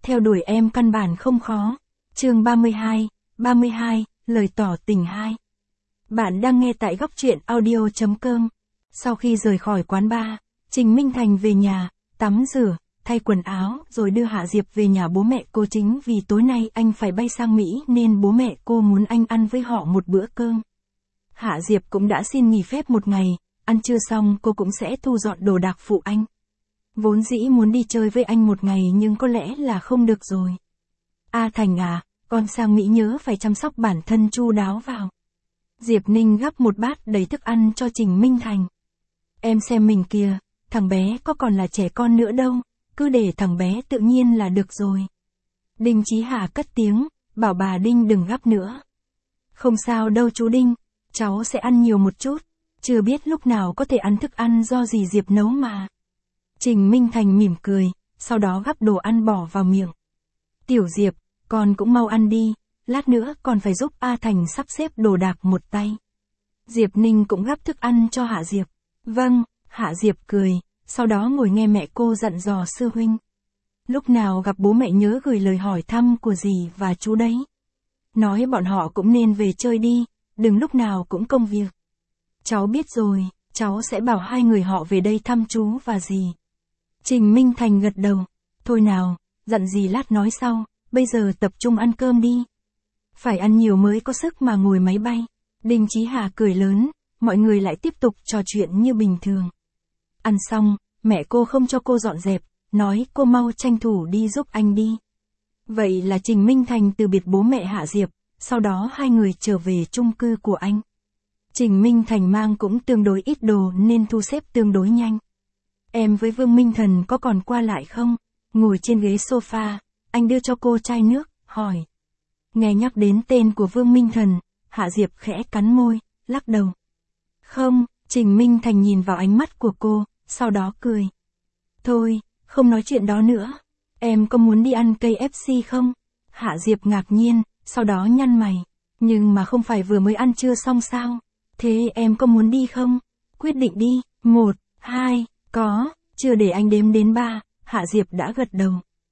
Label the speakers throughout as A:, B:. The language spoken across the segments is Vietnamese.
A: theo đuổi em căn bản không khó. Chương 32, lời tỏ tình 2. Bạn đang nghe tại góc truyện audio.com. Sau khi rời khỏi quán bar, Trình Minh Thành về nhà, tắm rửa, thay quần áo rồi đưa Hạ Diệp về nhà bố mẹ cô, chính vì tối nay anh phải bay sang Mỹ nên bố mẹ cô muốn anh ăn với họ một bữa cơm. Hạ Diệp cũng đã xin nghỉ phép một ngày, ăn trưa xong cô cũng sẽ thu dọn đồ đạc phụ anh. Vốn dĩ muốn đi chơi với anh một ngày nhưng có lẽ là không được rồi. A Thành à, con sang Mỹ nhớ phải chăm sóc bản thân chu đáo vào. Diệp Ninh gắp một bát đầy thức ăn cho Trình Minh Thành. Em xem mình kìa, thằng bé có còn là trẻ con nữa đâu, cứ để thằng bé tự nhiên là được rồi. Đinh Chí Hà cất tiếng, bảo bà Đinh đừng gắp nữa. Không sao đâu chú Đinh, cháu sẽ ăn nhiều một chút, chưa biết lúc nào có thể ăn thức ăn do dì Diệp nấu mà. Trình Minh Thành mỉm cười, sau đó gắp đồ ăn bỏ vào miệng. Tiểu Diệp, con cũng mau ăn đi, lát nữa còn phải giúp A Thành sắp xếp đồ đạc một tay. Diệp Ninh cũng gắp thức ăn cho Hạ Diệp. Vâng, Hạ Diệp cười, sau đó ngồi nghe mẹ cô dặn dò sư huynh. Lúc nào gặp bố mẹ nhớ gửi lời hỏi thăm của dì và chú đấy. Nói bọn họ cũng nên về chơi đi, đừng lúc nào cũng công việc. Cháu biết rồi, cháu sẽ bảo hai người họ về đây thăm chú và dì. Trình Minh Thành gật đầu. Thôi nào, dặn dì lát nói sau, bây giờ tập trung ăn cơm đi. Phải ăn nhiều mới có sức mà ngồi máy bay. Đinh Chí Hà cười lớn, mọi người lại tiếp tục trò chuyện như bình thường. Ăn xong, mẹ cô không cho cô dọn dẹp, nói cô mau tranh thủ đi giúp anh đi. Vậy là Trình Minh Thành từ biệt bố mẹ Hạ Diệp, sau đó hai người trở về chung cư của anh. Trình Minh Thành mang cũng tương đối ít đồ nên thu xếp tương đối nhanh. Em với Vương Minh Thần có còn qua lại không? Ngồi trên ghế sofa, anh đưa cho cô chai nước, hỏi. Nghe nhắc đến tên của Vương Minh Thần, Hạ Diệp khẽ cắn môi, lắc đầu. Không, Trình Minh Thành nhìn vào ánh mắt của cô, sau đó cười. Thôi, không nói chuyện đó nữa. Em có muốn đi ăn KFC không? Hạ Diệp ngạc nhiên, sau đó nhăn mày. Nhưng mà không phải vừa mới ăn trưa xong sao? Thế em có muốn đi không? Quyết định đi. 1, 2, có, chưa để anh đếm đến 3, Hạ Diệp đã gật đầu.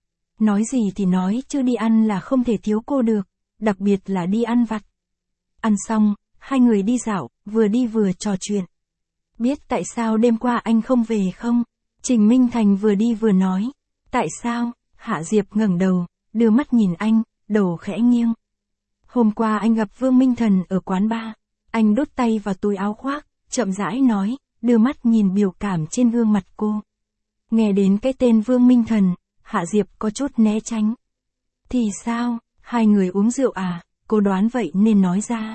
A: Nói gì thì nói chứ đi ăn là không thể thiếu cô được, đặc biệt là đi ăn vặt. Ăn xong, hai người đi dạo, vừa đi vừa trò chuyện. Biết tại sao đêm qua anh không về không? Trình Minh Thành vừa đi vừa nói. Tại sao? Hạ Diệp ngẩng đầu, đưa mắt nhìn anh, đầu khẽ nghiêng. Hôm qua anh gặp Vương Minh Thần ở quán bar. Anh đút tay vào túi áo khoác, chậm rãi nói, đưa mắt nhìn biểu cảm trên gương mặt cô. Nghe đến cái tên Vương Minh Thần, Hạ Diệp có chút né tránh. Thì sao, hai người uống rượu à? Cô đoán vậy nên nói ra.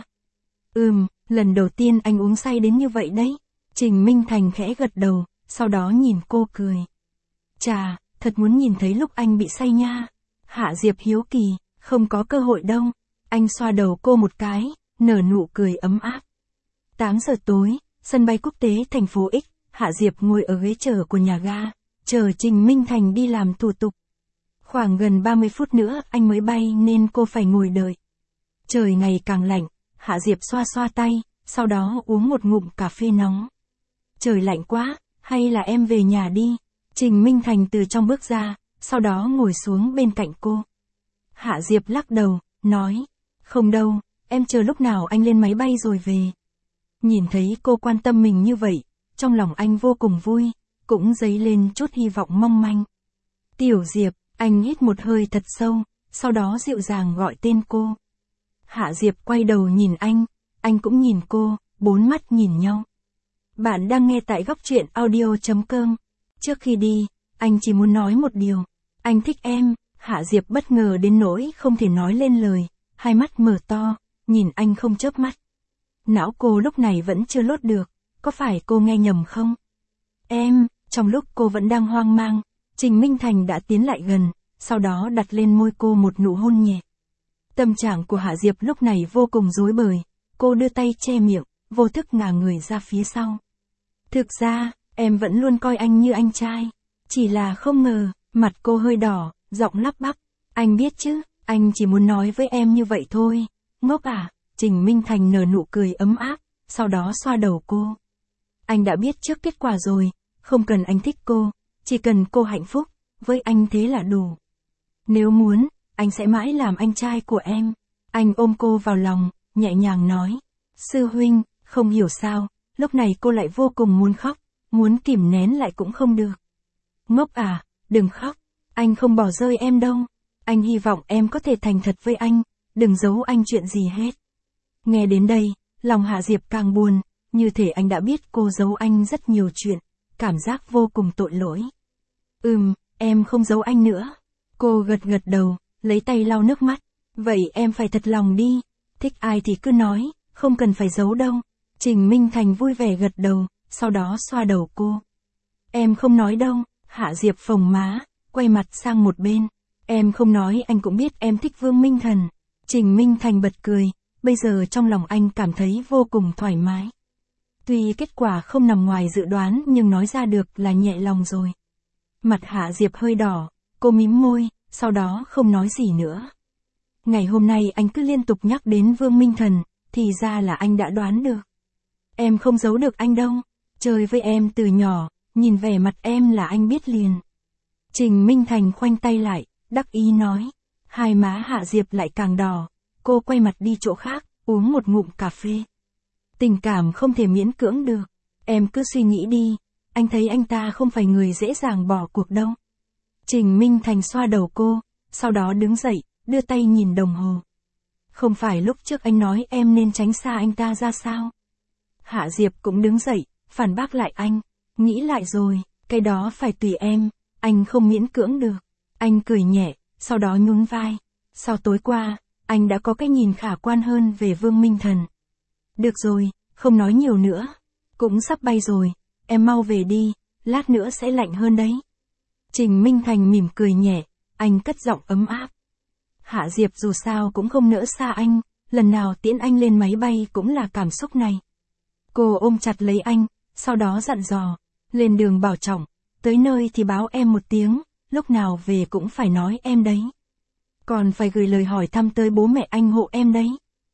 A: Lần đầu tiên anh uống say đến như vậy đấy. Trình Minh Thành khẽ gật đầu, sau đó nhìn cô cười. Chà, thật muốn nhìn thấy lúc anh bị say nha. Hạ Diệp hiếu kỳ, không có cơ hội đâu. Anh xoa đầu cô một cái, nở nụ cười ấm áp. 8 giờ tối, sân bay quốc tế thành phố X, Hạ Diệp ngồi ở ghế chờ của nhà ga, chờ Trình Minh Thành đi làm thủ tục. Khoảng gần 30 phút nữa anh mới bay nên cô phải ngồi đợi. Trời ngày càng lạnh, Hạ Diệp xoa xoa tay, sau đó uống một ngụm cà phê nóng. Trời lạnh quá, hay là em về nhà đi. Trình Minh Thành từ trong bước ra, sau đó ngồi xuống bên cạnh cô. Hạ Diệp lắc đầu, nói, không đâu, em chờ lúc nào anh lên máy bay rồi về. Nhìn thấy cô quan tâm mình như vậy, trong lòng anh vô cùng vui, cũng dấy lên chút hy vọng mong manh. Tiểu Diệp, anh hít một hơi thật sâu, sau đó dịu dàng gọi tên cô. Hạ Diệp quay đầu nhìn anh cũng nhìn cô, bốn mắt nhìn nhau. Bạn đang nghe tại góc truyện audio.com. Trước khi đi, anh chỉ muốn nói một điều. Anh thích em. Hạ Diệp bất ngờ đến nỗi không thể nói lên lời, hai mắt mở to, nhìn anh không chớp mắt. Não cô lúc này vẫn chưa lốt được, có phải cô nghe nhầm không? Em, trong lúc cô vẫn đang hoang mang, Trình Minh Thành đã tiến lại gần, sau đó đặt lên môi cô một nụ hôn nhẹ. Tâm trạng của Hạ Diệp lúc này vô cùng rối bời, cô đưa tay che miệng, vô thức ngả người ra phía sau. Thực ra, em vẫn luôn coi anh như anh trai, chỉ là không ngờ, mặt cô hơi đỏ, giọng lắp bắp. Anh biết chứ, anh chỉ muốn nói với em như vậy thôi. Ngốc à? Trình Minh Thành nở nụ cười ấm áp, sau đó xoa đầu cô. Anh đã biết trước kết quả rồi, không cần anh thích cô, chỉ cần cô hạnh phúc, với anh thế là đủ. Nếu muốn, anh sẽ mãi làm anh trai của em. Anh ôm cô vào lòng, nhẹ nhàng nói. Sư huynh, không hiểu sao, lúc này cô lại vô cùng muốn khóc, muốn kìm nén lại cũng không được. Ngốc à, đừng khóc, anh không bỏ rơi em đâu. Anh hy vọng em có thể thành thật với anh, đừng giấu anh chuyện gì hết. Nghe đến đây, lòng Hạ Diệp càng buồn, như thể anh đã biết cô giấu anh rất nhiều chuyện, cảm giác vô cùng tội lỗi. Em không giấu anh nữa. Cô gật gật đầu, lấy tay lau nước mắt. Vậy em phải thật lòng đi, thích ai thì cứ nói, không cần phải giấu đâu. Trình Minh Thành vui vẻ gật đầu, sau đó xoa đầu cô. Em không nói đâu. Hạ Diệp phồng má, quay mặt sang một bên. Em không nói anh cũng biết em thích Vương Minh Thần. Trình Minh Thành bật cười, bây giờ trong lòng anh cảm thấy vô cùng thoải mái. Tuy kết quả không nằm ngoài dự đoán nhưng nói ra được là nhẹ lòng rồi. Mặt Hạ Diệp hơi đỏ, cô mím môi, sau đó không nói gì nữa. Ngày hôm nay anh cứ liên tục nhắc đến Vương Minh Thần, thì ra là anh đã đoán được. Em không giấu được anh đâu, chơi với em từ nhỏ, nhìn vẻ mặt em là anh biết liền. Trình Minh Thành khoanh tay lại, đắc ý nói. Hai má Hạ Diệp lại càng đỏ, cô quay mặt đi chỗ khác, uống một ngụm cà phê. Tình cảm không thể miễn cưỡng được, em cứ suy nghĩ đi, anh thấy anh ta không phải người dễ dàng bỏ cuộc đâu. Trình Minh Thành xoa đầu cô, sau đó đứng dậy, đưa tay nhìn đồng hồ. Không phải lúc trước anh nói em nên tránh xa anh ta ra sao? Hạ Diệp cũng đứng dậy, phản bác lại anh. Nghĩ lại rồi, cái đó phải tùy em, anh không miễn cưỡng được. Anh cười nhẹ, sau đó nhún vai. Sau tối qua, anh đã có cái nhìn khả quan hơn về Vương Minh Thần. Được rồi, không nói nhiều nữa. Cũng sắp bay rồi, em mau về đi, lát nữa sẽ lạnh hơn đấy. Trình Minh Thành mỉm cười nhẹ, anh cất giọng ấm áp. Hạ Diệp dù sao cũng không nỡ xa anh, lần nào tiễn anh lên máy bay cũng là cảm xúc này. Cô ôm chặt lấy anh, sau đó dặn dò, lên đường bảo trọng, tới nơi thì báo em một tiếng, lúc nào về cũng phải nói em đấy. Còn phải gửi lời hỏi thăm tới bố mẹ anh hộ em đấy.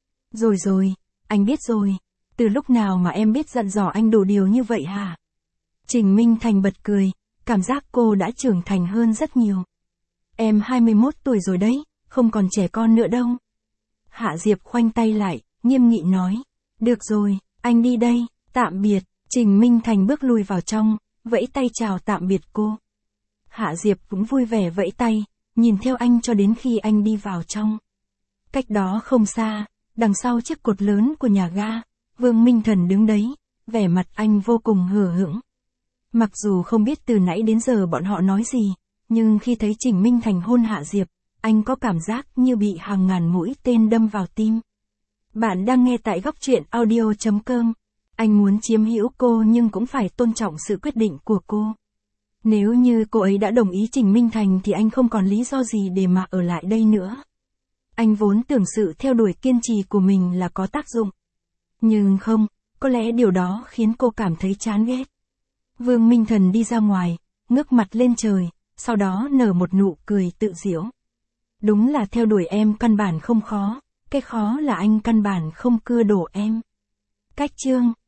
A: Rồi, anh biết rồi, từ lúc nào mà em biết dặn dò anh đủ điều như vậy hả? Trình Minh Thành bật cười, cảm giác cô đã trưởng thành hơn rất nhiều. Em 21 tuổi rồi đấy, không còn trẻ con nữa đâu. Hạ Diệp khoanh tay lại, nghiêm nghị nói. Được rồi, anh đi đây, tạm biệt. Trình Minh Thành bước lui vào trong, vẫy tay chào tạm biệt cô. Hạ Diệp cũng vui vẻ vẫy tay, nhìn theo anh cho đến khi anh đi vào trong. Cách đó không xa, đằng sau chiếc cột lớn của nhà ga, Vương Minh Thần đứng đấy, vẻ mặt anh vô cùng hờ hững. Mặc dù không biết từ nãy đến giờ bọn họ nói gì, nhưng khi thấy Trình Minh Thành hôn Hạ Diệp, anh có cảm giác như bị hàng ngàn mũi tên đâm vào tim. Bạn đang nghe tại góc truyện audio.com. Anh muốn chiếm hữu cô nhưng cũng phải tôn trọng sự quyết định của cô. Nếu như cô ấy đã đồng ý Trình Minh Thành thì anh không còn lý do gì để mà ở lại đây nữa. Anh vốn tưởng sự theo đuổi kiên trì của mình là có tác dụng. Nhưng không, có lẽ điều đó khiến cô cảm thấy chán ghét. Vương Minh Thần đi ra ngoài, ngước mặt lên trời, sau đó nở một nụ cười tự giễu. Đúng là theo đuổi em căn bản không khó, cái khó là anh căn bản không cưa đổ em. Cách chương